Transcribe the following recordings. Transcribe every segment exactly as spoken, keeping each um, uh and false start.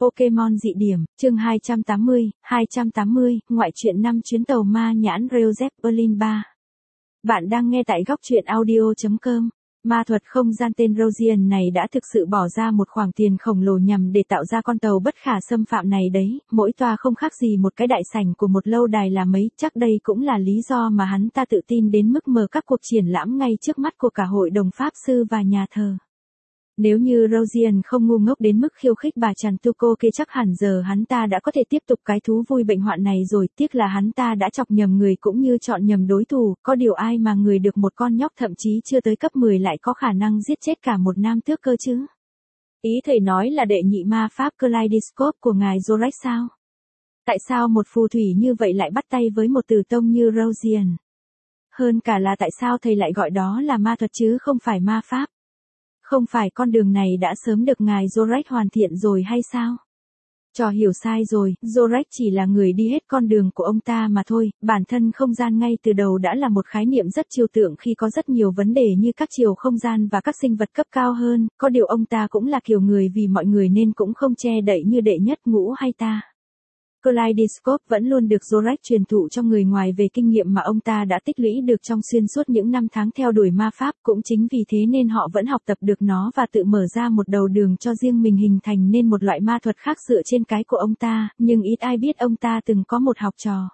Pokemon dị điểm, chương hai trăm tám mươi, hai trăm tám mươi, ngoại truyện năm chuyến tàu ma nhãn Rail Zeppelin ba. Bạn đang nghe tại góc truyện audio chấm com. Ma thuật không gian tên Rosian này đã thực sự bỏ ra một khoản tiền khổng lồ nhằm để tạo ra con tàu bất khả xâm phạm này đấy, mỗi toa không khác gì một cái đại sảnh của một lâu đài là mấy, chắc đây cũng là lý do mà hắn ta tự tin đến mức mở các cuộc triển lãm ngay trước mắt của cả hội đồng pháp sư và nhà thờ. Nếu như Rosian không ngu ngốc đến mức khiêu khích bà chàng Tuco kia chắc hẳn giờ hắn ta đã có thể tiếp tục cái thú vui bệnh hoạn này rồi, tiếc là hắn ta đã chọc nhầm người cũng như chọn nhầm đối thủ, có điều ai mà người được một con nhóc thậm chí chưa tới cấp mười lại có khả năng giết chết cả một nam tước cơ chứ. Ý thầy nói là đệ nhị ma pháp Kaleidoscope của ngài Zorac sao? Tại sao một phù thủy như vậy lại bắt tay với một tử tông như Rosian? Hơn cả là tại sao thầy lại gọi đó là ma thuật chứ không phải ma pháp? Không phải con đường này đã sớm được ngài Zorac hoàn thiện rồi hay sao? Trò hiểu sai rồi, Zorac chỉ là người đi hết con đường của ông ta mà thôi, bản thân không gian ngay từ đầu đã là một khái niệm rất trừu tượng khi có rất nhiều vấn đề như các chiều không gian và các sinh vật cấp cao hơn, có điều ông ta cũng là kiểu người vì mọi người nên cũng không che đậy như đệ nhất ngũ hay ta. Kaleidoscope vẫn luôn được Zorac truyền thụ cho người ngoài về kinh nghiệm mà ông ta đã tích lũy được trong xuyên suốt những năm tháng theo đuổi ma pháp, cũng chính vì thế nên họ vẫn học tập được nó và tự mở ra một đầu đường cho riêng mình hình thành nên một loại ma thuật khác dựa trên cái của ông ta, nhưng ít ai biết ông ta từng có một học trò.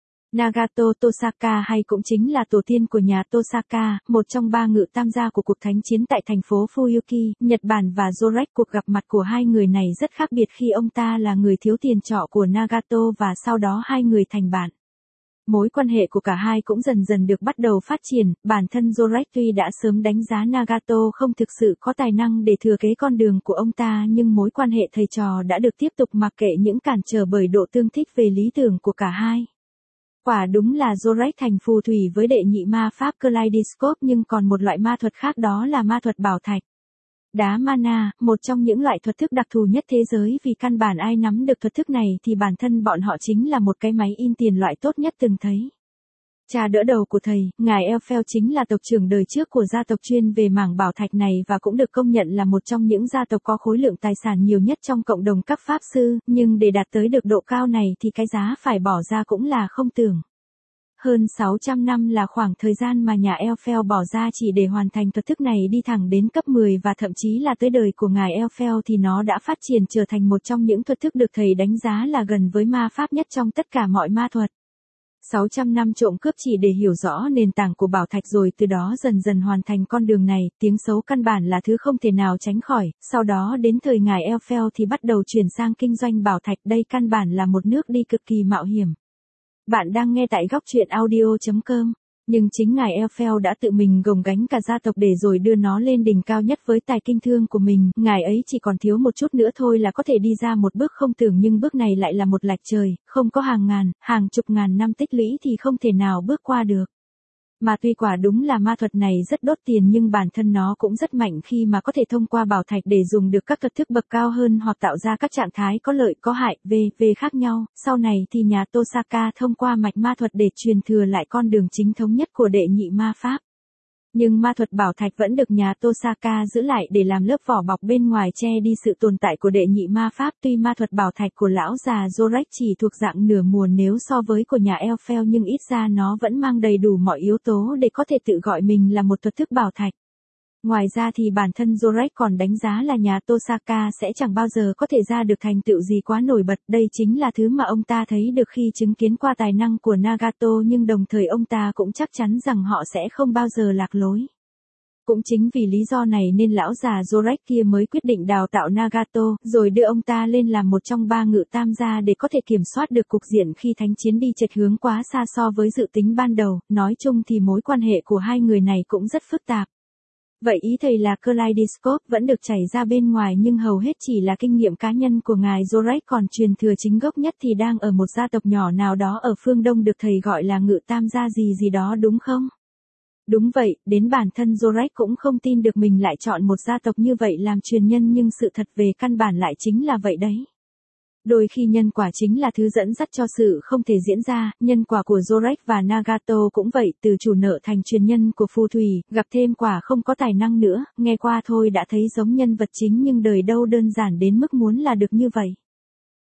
Nagato Tosaka hay cũng chính là tổ tiên của nhà Tosaka, một trong ba ngự tam gia của cuộc thánh chiến tại thành phố Fuyuki, Nhật Bản và Zorac. Cuộc gặp mặt của hai người này rất khác biệt khi ông ta là người thiếu tiền trọ của Nagato và sau đó hai người thành bạn. Mối quan hệ của cả hai cũng dần dần được bắt đầu phát triển, bản thân Zorac tuy đã sớm đánh giá Nagato không thực sự có tài năng để thừa kế con đường của ông ta nhưng mối quan hệ thầy trò đã được tiếp tục mặc kệ những cản trở bởi độ tương thích về lý tưởng của cả hai. Quả đúng là Zorac thành phù thủy với đệ nhị ma pháp Kaleidoscope nhưng còn một loại ma thuật khác đó là ma thuật bảo thạch. Đá mana, một trong những loại thuật thức đặc thù nhất thế giới vì căn bản ai nắm được thuật thức này thì bản thân bọn họ chính là một cái máy in tiền loại tốt nhất từng thấy. Cha đỡ đầu của thầy, ngài Elphel chính là tộc trưởng đời trước của gia tộc chuyên về mảng bảo thạch này và cũng được công nhận là một trong những gia tộc có khối lượng tài sản nhiều nhất trong cộng đồng các pháp sư, nhưng để đạt tới được độ cao này thì cái giá phải bỏ ra cũng là không tưởng. Hơn sáu trăm năm là khoảng thời gian mà nhà Elphel bỏ ra chỉ để hoàn thành thuật thức này đi thẳng đến cấp mười và thậm chí là tới đời của ngài Elphel thì nó đã phát triển trở thành một trong những thuật thức được thầy đánh giá là gần với ma pháp nhất trong tất cả mọi ma thuật. sáu trăm năm trộm cướp chỉ để hiểu rõ nền tảng của bảo thạch rồi từ đó dần dần hoàn thành con đường này, tiếng xấu căn bản là thứ không thể nào tránh khỏi, sau đó đến thời ngài Elphel thì bắt đầu chuyển sang kinh doanh bảo thạch, đây căn bản là một nước đi cực kỳ mạo hiểm. Bạn đang nghe tại góc truyện audio chấm com. Nhưng chính ngài Elphel đã tự mình gồng gánh cả gia tộc để rồi đưa nó lên đỉnh cao nhất với tài kinh thương của mình, ngài ấy chỉ còn thiếu một chút nữa thôi là có thể đi ra một bước không tưởng nhưng bước này lại là một lạch trời, không có hàng ngàn, hàng chục ngàn năm tích lũy thì không thể nào bước qua được. Mà tuy quả đúng là ma thuật này rất đốt tiền nhưng bản thân nó cũng rất mạnh khi mà có thể thông qua bảo thạch để dùng được các thuật thức bậc cao hơn hoặc tạo ra các trạng thái có lợi có hại, v, v khác nhau, sau này thì nhà Tosaka thông qua mạch ma thuật để truyền thừa lại con đường chính thống nhất của đệ nhị ma pháp. Nhưng ma thuật bảo thạch vẫn được nhà Tosaka giữ lại để làm lớp vỏ bọc bên ngoài che đi sự tồn tại của đệ nhị ma pháp. Tuy ma thuật bảo thạch của lão già Zorac chỉ thuộc dạng nửa mùa nếu so với của nhà Elphel nhưng ít ra nó vẫn mang đầy đủ mọi yếu tố để có thể tự gọi mình là một thuật thức bảo thạch. Ngoài ra thì bản thân Zorac còn đánh giá là nhà Tosaka sẽ chẳng bao giờ có thể ra được thành tựu gì quá nổi bật, đây chính là thứ mà ông ta thấy được khi chứng kiến qua tài năng của Nagato nhưng đồng thời ông ta cũng chắc chắn rằng họ sẽ không bao giờ lạc lối. Cũng chính vì lý do này nên lão già Zorac kia mới quyết định đào tạo Nagato, rồi đưa ông ta lên làm một trong ba ngự tam gia để có thể kiểm soát được cục diện khi thánh chiến đi chệch hướng quá xa so với dự tính ban đầu, nói chung thì mối quan hệ của hai người này cũng rất phức tạp. Vậy ý thầy là Kaleidoscope vẫn được chảy ra bên ngoài nhưng hầu hết chỉ là kinh nghiệm cá nhân của ngài Zorac còn truyền thừa chính gốc nhất thì đang ở một gia tộc nhỏ nào đó ở phương Đông được thầy gọi là ngự tam gia gì gì đó đúng không? Đúng vậy, đến bản thân Zorac cũng không tin được mình lại chọn một gia tộc như vậy làm truyền nhân nhưng sự thật về căn bản lại chính là vậy đấy. Đôi khi nhân quả chính là thứ dẫn dắt cho sự không thể diễn ra, nhân quả của Zorac và Nagato cũng vậy, từ chủ nợ thành truyền nhân của phù thủy, gặp thêm quả không có tài năng nữa, nghe qua thôi đã thấy giống nhân vật chính nhưng đời đâu đơn giản đến mức muốn là được như vậy.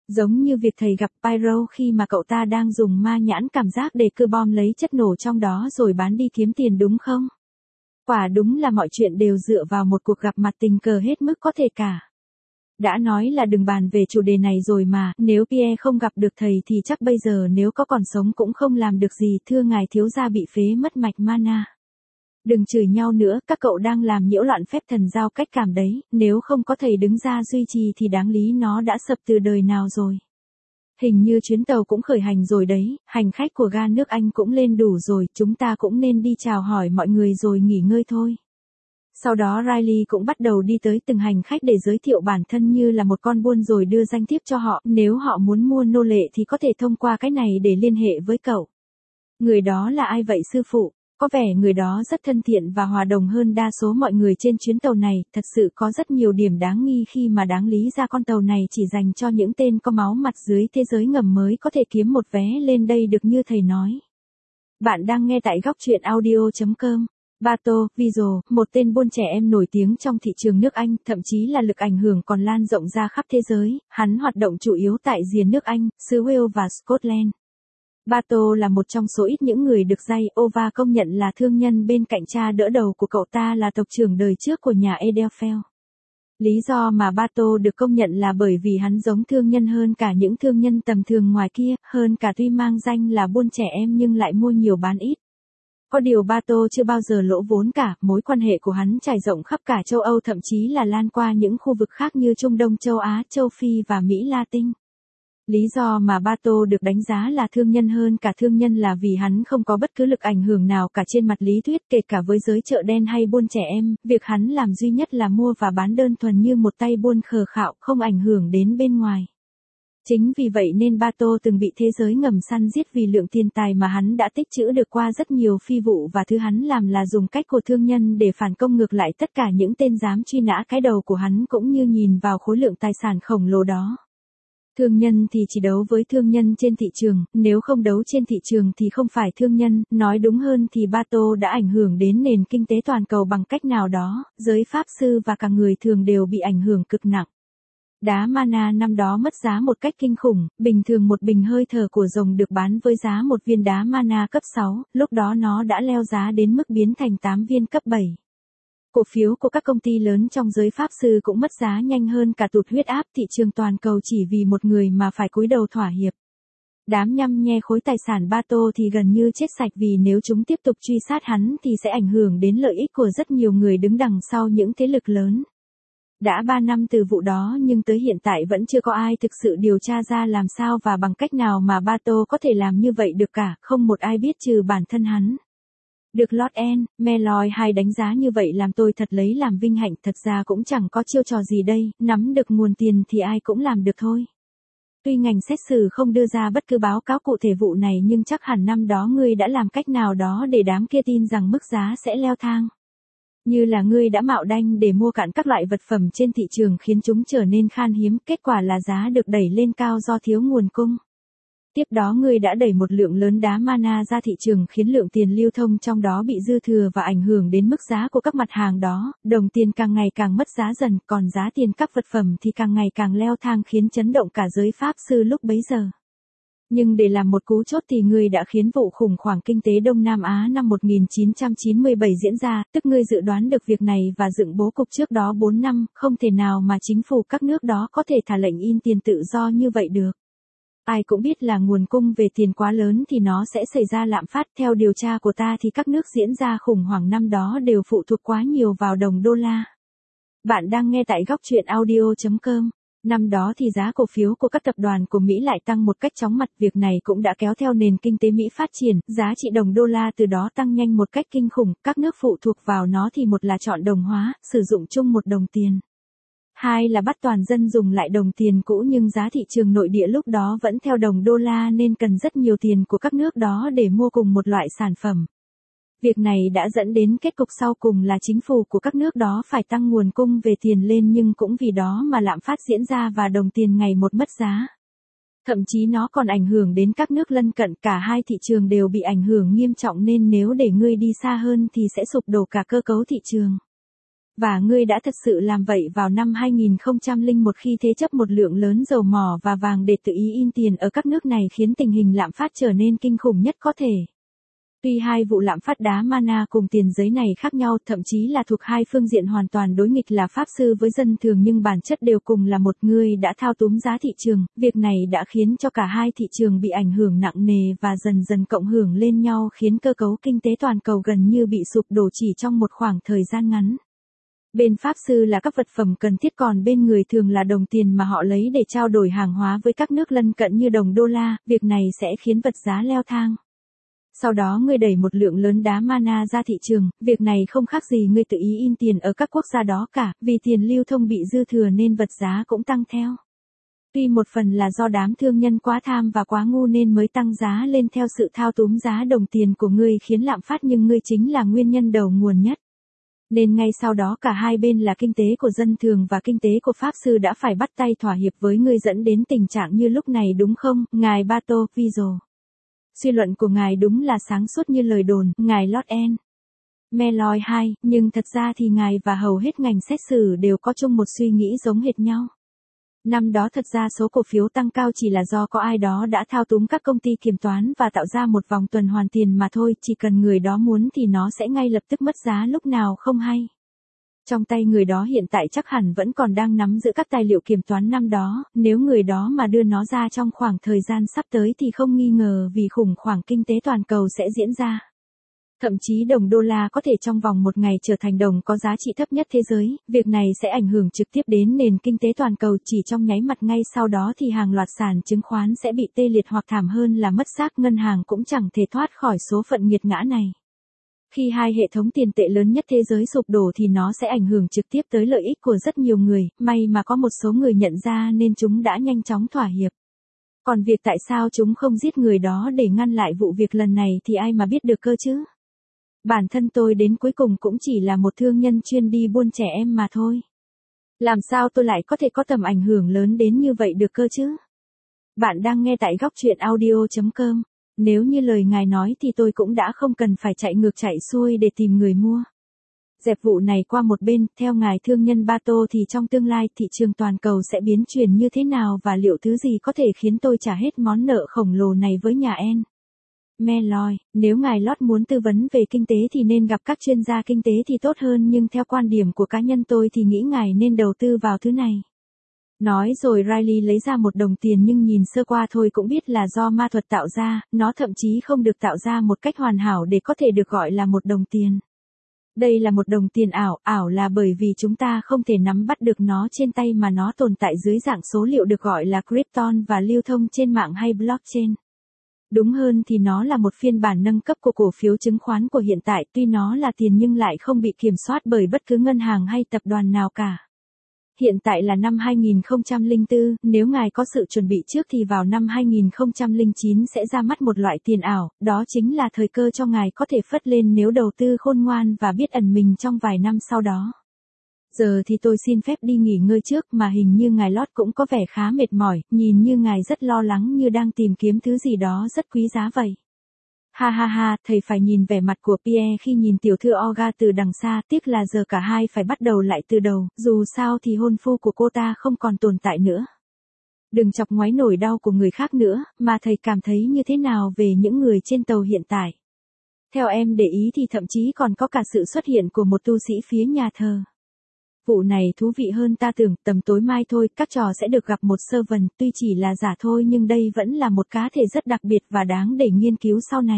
Giống như việc thầy gặp Pyro khi mà cậu ta đang dùng ma nhãn cảm giác để cưa bom lấy chất nổ trong đó rồi bán đi kiếm tiền đúng không? Quả đúng là mọi chuyện đều dựa vào một cuộc gặp mặt tình cờ hết mức có thể cả. Đã nói là đừng bàn về chủ đề này rồi mà, nếu Pierre không gặp được thầy thì chắc bây giờ nếu có còn sống cũng không làm được gì, thưa ngài thiếu gia bị phế mất mạch mana. Đừng chửi nhau nữa, các cậu đang làm nhiễu loạn phép thần giao cách cảm đấy, nếu không có thầy đứng ra duy trì thì đáng lý nó đã sập từ đời nào rồi. Hình như chuyến tàu cũng khởi hành rồi đấy, hành khách của ga nước Anh cũng lên đủ rồi, chúng ta cũng nên đi chào hỏi mọi người rồi nghỉ ngơi thôi. Sau đó Riley cũng bắt đầu đi tới từng hành khách để giới thiệu bản thân như là một con buôn rồi đưa danh thiếp cho họ, nếu họ muốn mua nô lệ thì có thể thông qua cái này để liên hệ với cậu. Người đó là ai vậy sư phụ? Có vẻ người đó rất thân thiện và hòa đồng hơn đa số mọi người trên chuyến tàu này, thật sự có rất nhiều điểm đáng nghi khi mà đáng lý ra con tàu này chỉ dành cho những tên có máu mặt dưới thế giới ngầm mới có thể kiếm một vé lên đây được như thầy nói. Bạn đang nghe tại góc truyện audio chấm com. Bato, Visual, một tên buôn trẻ em nổi tiếng trong thị trường nước Anh, thậm chí là lực ảnh hưởng còn lan rộng ra khắp thế giới, hắn hoạt động chủ yếu tại rìa nước Anh, xứ Wales và Scotland. Bato là một trong số ít những người được Jay Ova công nhận là thương nhân bên cạnh cha đỡ đầu của cậu ta là tộc trưởng đời trước của nhà Edelfelt. Lý do mà Bato được công nhận là bởi vì hắn giống thương nhân hơn cả những thương nhân tầm thường ngoài kia, hơn cả tuy mang danh là buôn trẻ em nhưng lại mua nhiều bán ít. Có điều Bato chưa bao giờ lỗ vốn cả, mối quan hệ của hắn trải rộng khắp cả châu Âu thậm chí là lan qua những khu vực khác như Trung Đông, châu Á, châu Phi và Mỹ Latin. Lý do mà Bato được đánh giá là thương nhân hơn cả thương nhân là vì hắn không có bất cứ lực ảnh hưởng nào cả trên mặt lý thuyết kể cả với giới chợ đen hay buôn trẻ em, việc hắn làm duy nhất là mua và bán đơn thuần như một tay buôn khờ khạo không ảnh hưởng đến bên ngoài. Chính vì vậy nên Bato từng bị thế giới ngầm săn giết vì lượng tiền tài mà hắn đã tích trữ được qua rất nhiều phi vụ và thứ hắn làm là dùng cách của thương nhân để phản công ngược lại tất cả những tên dám truy nã cái đầu của hắn cũng như nhìn vào khối lượng tài sản khổng lồ đó. Thương nhân thì chỉ đấu với thương nhân trên thị trường, nếu không đấu trên thị trường thì không phải thương nhân, nói đúng hơn thì Bato đã ảnh hưởng đến nền kinh tế toàn cầu bằng cách nào đó, giới pháp sư và cả người thường đều bị ảnh hưởng cực nặng. Đá mana năm đó mất giá một cách kinh khủng, bình thường một bình hơi thở của rồng được bán với giá một viên đá mana cấp sáu, lúc đó nó đã leo giá đến mức biến thành tám viên cấp bảy. Cổ phiếu của các công ty lớn trong giới pháp sư cũng mất giá nhanh hơn cả tụt huyết áp thị trường toàn cầu chỉ vì một người mà phải cúi đầu thỏa hiệp. Đám nhăm nhe khối tài sản Bato thì gần như chết sạch vì nếu chúng tiếp tục truy sát hắn thì sẽ ảnh hưởng đến lợi ích của rất nhiều người đứng đằng sau những thế lực lớn. Đã ba năm từ vụ đó nhưng tới hiện tại vẫn chưa có ai thực sự điều tra ra làm sao và bằng cách nào mà Bato có thể làm như vậy được cả, không một ai biết trừ bản thân hắn. Được Lord N. Meloy hay đánh giá như vậy làm tôi thật lấy làm vinh hạnh, thật ra cũng chẳng có chiêu trò gì đây, nắm được nguồn tiền thì ai cũng làm được thôi. Tuy ngành xét xử không đưa ra bất cứ báo cáo cụ thể vụ này nhưng chắc hẳn năm đó ngươi đã làm cách nào đó để đám kia tin rằng mức giá sẽ leo thang. Như là ngươi đã mạo đanh để mua cạn các loại vật phẩm trên thị trường khiến chúng trở nên khan hiếm, kết quả là giá được đẩy lên cao do thiếu nguồn cung. Tiếp đó ngươi đã đẩy một lượng lớn đá mana ra thị trường khiến lượng tiền lưu thông trong đó bị dư thừa và ảnh hưởng đến mức giá của các mặt hàng đó, đồng tiền càng ngày càng mất giá dần, còn giá tiền các vật phẩm thì càng ngày càng leo thang khiến chấn động cả giới pháp sư lúc bấy giờ. Nhưng để làm một cú chốt thì ngươi đã khiến vụ khủng hoảng kinh tế Đông Nam Á năm một nghìn chín trăm chín mươi bảy diễn ra, tức ngươi dự đoán được việc này và dựng bố cục trước đó bốn năm, không thể nào mà chính phủ các nước đó có thể thả lệnh in tiền tự do như vậy được. Ai cũng biết là nguồn cung về tiền quá lớn thì nó sẽ xảy ra lạm phát, theo điều tra của ta thì các nước diễn ra khủng hoảng năm đó đều phụ thuộc quá nhiều vào đồng đô la. Bạn đang nghe tại góc truyện audio chấm com. Năm đó thì giá cổ phiếu của các tập đoàn của Mỹ lại tăng một cách chóng mặt, việc này cũng đã kéo theo nền kinh tế Mỹ phát triển, giá trị đồng đô la từ đó tăng nhanh một cách kinh khủng, các nước phụ thuộc vào nó thì một là chọn đồng hóa, sử dụng chung một đồng tiền. Hai là bắt toàn dân dùng lại đồng tiền cũ nhưng giá thị trường nội địa lúc đó vẫn theo đồng đô la nên cần rất nhiều tiền của các nước đó để mua cùng một loại sản phẩm. Việc này đã dẫn đến kết cục sau cùng là chính phủ của các nước đó phải tăng nguồn cung về tiền lên nhưng cũng vì đó mà lạm phát diễn ra và đồng tiền ngày một mất giá. Thậm chí nó còn ảnh hưởng đến các nước lân cận, cả hai thị trường đều bị ảnh hưởng nghiêm trọng nên nếu để ngươi đi xa hơn thì sẽ sụp đổ cả cơ cấu thị trường. Và ngươi đã thật sự làm vậy vào năm hai nghìn không trăm lẻ một khi thế chấp một lượng lớn dầu mỏ và vàng để tự ý in tiền ở các nước này khiến tình hình lạm phát trở nên kinh khủng nhất có thể. Tuy hai vụ lạm phát đá mana cùng tiền giấy này khác nhau, thậm chí là thuộc hai phương diện hoàn toàn đối nghịch là pháp sư với dân thường, nhưng bản chất đều cùng là một người đã thao túng giá thị trường. Việc này đã khiến cho cả hai thị trường bị ảnh hưởng nặng nề và dần dần cộng hưởng lên nhau, khiến cơ cấu kinh tế toàn cầu gần như bị sụp đổ chỉ trong một khoảng thời gian ngắn. Bên pháp sư là các vật phẩm cần thiết, còn bên người thường là đồng tiền mà họ lấy để trao đổi hàng hóa với các nước lân cận như đồng đô la. Việc này sẽ khiến vật giá leo thang. Sau đó ngươi đẩy một lượng lớn đá mana ra thị trường, việc này không khác gì ngươi tự ý in tiền ở các quốc gia đó cả, vì tiền lưu thông bị dư thừa nên vật giá cũng tăng theo. Tuy một phần là do đám thương nhân quá tham và quá ngu nên mới tăng giá lên theo sự thao túng giá đồng tiền của ngươi khiến lạm phát, nhưng ngươi chính là nguyên nhân đầu nguồn nhất. Nên ngay sau đó cả hai bên là kinh tế của dân thường và kinh tế của pháp sư đã phải bắt tay thỏa hiệp với ngươi, dẫn đến tình trạng như lúc này đúng không, ngài Bato Vizzo? Suy luận của ngài đúng là sáng suốt như lời đồn, ngài Lord N. Meloy hai, nhưng thật ra thì ngài và hầu hết ngành xét xử đều có chung một suy nghĩ giống hệt nhau. Năm đó thật ra số cổ phiếu tăng cao chỉ là do có ai đó đã thao túng các công ty kiểm toán và tạo ra một vòng tuần hoàn tiền mà thôi, chỉ cần người đó muốn thì nó sẽ ngay lập tức mất giá lúc nào không hay. Trong tay người đó hiện tại chắc hẳn vẫn còn đang nắm giữ các tài liệu kiểm toán năm đó, nếu người đó mà đưa nó ra trong khoảng thời gian sắp tới thì không nghi ngờ vì khủng hoảng kinh tế toàn cầu sẽ diễn ra. Thậm chí đồng đô la có thể trong vòng một ngày trở thành đồng có giá trị thấp nhất thế giới, việc này sẽ ảnh hưởng trực tiếp đến nền kinh tế toàn cầu, chỉ trong nháy mắt ngay sau đó thì hàng loạt sàn chứng khoán sẽ bị tê liệt hoặc thảm hơn là mất xác, ngân hàng cũng chẳng thể thoát khỏi số phận nghiệt ngã này. Khi hai hệ thống tiền tệ lớn nhất thế giới sụp đổ thì nó sẽ ảnh hưởng trực tiếp tới lợi ích của rất nhiều người, may mà có một số người nhận ra nên chúng đã nhanh chóng thỏa hiệp. Còn việc tại sao chúng không giết người đó để ngăn lại vụ việc lần này thì ai mà biết được cơ chứ? Bản thân tôi đến cuối cùng cũng chỉ là một thương nhân chuyên đi buôn trẻ em mà thôi. Làm sao tôi lại có thể có tầm ảnh hưởng lớn đến như vậy được cơ chứ? Bạn đang nghe tại góc truyện audio chấm com. Nếu như lời ngài nói thì tôi cũng đã không cần phải chạy ngược chạy xuôi để tìm người mua. Dẹp vụ này qua một bên, theo ngài thương nhân Bato thì trong tương lai thị trường toàn cầu sẽ biến chuyển như thế nào và liệu thứ gì có thể khiến tôi trả hết món nợ khổng lồ này với nhà N. Meloy, nếu ngài Lord muốn tư vấn về kinh tế thì nên gặp các chuyên gia kinh tế thì tốt hơn, nhưng theo quan điểm của cá nhân tôi thì nghĩ ngài nên đầu tư vào thứ này. Nói rồi Riley lấy ra một đồng tiền, nhưng nhìn sơ qua thôi cũng biết là do ma thuật tạo ra, nó thậm chí không được tạo ra một cách hoàn hảo để có thể được gọi là một đồng tiền. Đây là một đồng tiền ảo, ảo là bởi vì chúng ta không thể nắm bắt được nó trên tay mà nó tồn tại dưới dạng số liệu được gọi là krypton và lưu thông trên mạng hay blockchain. Đúng hơn thì nó là một phiên bản nâng cấp của cổ phiếu chứng khoán của hiện tại, tuy nó là tiền nhưng lại không bị kiểm soát bởi bất cứ ngân hàng hay tập đoàn nào cả. Hiện tại là năm hai nghìn không trăm lẻ bốn, nếu ngài có sự chuẩn bị trước thì vào năm hai nghìn không trăm lẻ chín sẽ ra mắt một loại tiền ảo, đó chính là thời cơ cho ngài có thể phất lên nếu đầu tư khôn ngoan và biết ẩn mình trong vài năm sau đó. Giờ thì tôi xin phép đi nghỉ ngơi trước, mà hình như ngài Lord cũng có vẻ khá mệt mỏi, nhìn như ngài rất lo lắng như đang tìm kiếm thứ gì đó rất quý giá vậy. Ha ha ha, thầy phải nhìn vẻ mặt của Pierre khi nhìn tiểu thư Olga từ đằng xa, tiếc là giờ cả hai phải bắt đầu lại từ đầu, dù sao thì hôn phu của cô ta không còn tồn tại nữa. Đừng chọc ngoáy nỗi đau của người khác nữa, mà thầy cảm thấy như thế nào về những người trên tàu hiện tại? Theo em để ý thì thậm chí còn có cả sự xuất hiện của một tu sĩ phía nhà thờ. Vụ này thú vị hơn ta tưởng, tầm tối mai thôi, các trò sẽ được gặp một servant, tuy chỉ là giả thôi nhưng đây vẫn là một cá thể rất đặc biệt và đáng để nghiên cứu sau này.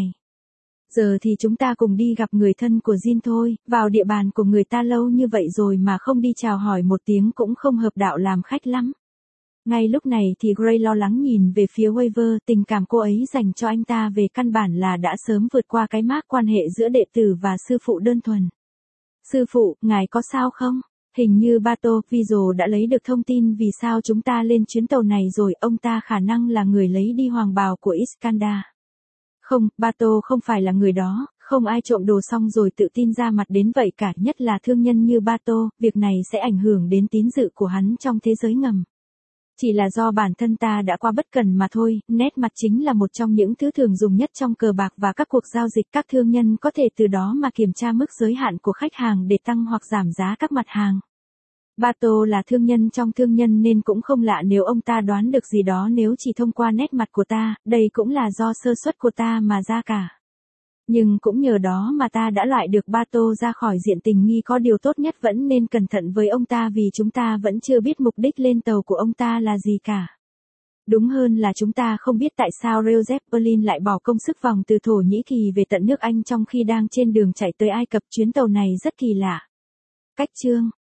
Giờ thì chúng ta cùng đi gặp người thân của Jin thôi, vào địa bàn của người ta lâu như vậy rồi mà không đi chào hỏi một tiếng cũng không hợp đạo làm khách lắm. Ngay lúc này thì Gray lo lắng nhìn về phía Waver, tình cảm cô ấy dành cho anh ta về căn bản là đã sớm vượt qua cái mác quan hệ giữa đệ tử và sư phụ đơn thuần. Sư phụ, ngài có sao không? Hình như Bato Vizzo đã lấy được thông tin vì sao chúng ta lên chuyến tàu này rồi, ông ta khả năng là người lấy đi hoàng bào của Iskandar. Không, Bato không phải là người đó, không ai trộm đồ xong rồi tự tin ra mặt đến vậy cả, nhất là thương nhân như Bato, việc này sẽ ảnh hưởng đến tín dự của hắn trong thế giới ngầm. Chỉ là do bản thân ta đã quá bất cẩn mà thôi, nét mặt chính là một trong những thứ thường dùng nhất trong cờ bạc và các cuộc giao dịch. Các thương nhân có thể từ đó mà kiểm tra mức giới hạn của khách hàng để tăng hoặc giảm giá các mặt hàng. Bato là thương nhân trong thương nhân nên cũng không lạ nếu ông ta đoán được gì đó nếu chỉ thông qua nét mặt của ta, đây cũng là do sơ suất của ta mà ra cả. Nhưng cũng nhờ đó mà ta đã loại được Bato ra khỏi diện tình nghi. Có điều tốt nhất vẫn nên cẩn thận với ông ta vì chúng ta vẫn chưa biết mục đích lên tàu của ông ta là gì cả. Đúng hơn là chúng ta không biết tại sao Recep Berlin lại bỏ công sức vòng từ Thổ Nhĩ Kỳ về tận nước Anh trong khi đang trên đường chạy tới Ai Cập. Chuyến tàu này rất kỳ lạ. Cách chương